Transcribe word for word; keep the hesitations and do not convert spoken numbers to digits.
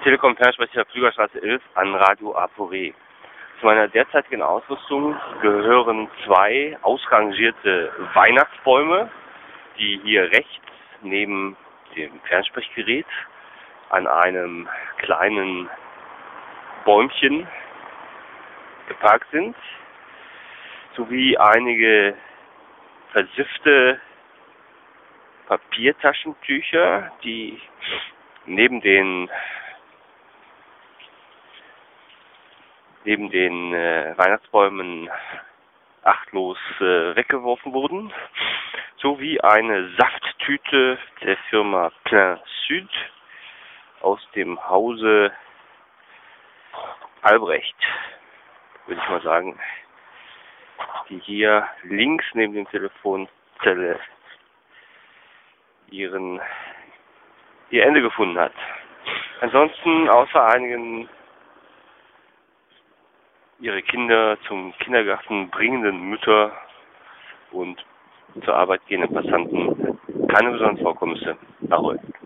Telekom-Fernsprecher Pflügerstraße elf an Radio Apore. Zu meiner derzeitigen Ausrüstung gehören zwei ausrangierte Weihnachtsbäume, die hier rechts neben dem Fernsprechgerät an einem kleinen Bäumchen geparkt sind, sowie einige versiffte Papiertaschentücher, die neben den neben den äh, Weihnachtsbäumen achtlos äh, weggeworfen wurden, sowie eine Safttüte der Firma Plein Sud aus dem Hause Albrecht, würde ich mal sagen, die hier links neben dem Telefonzelle ihren ihr Ende gefunden hat. Ansonsten, außer einigen ihre Kinder zum Kindergarten bringenden Mütter und zur Arbeit gehenden Passanten, keine besonderen Vorkommnisse. Ahoi.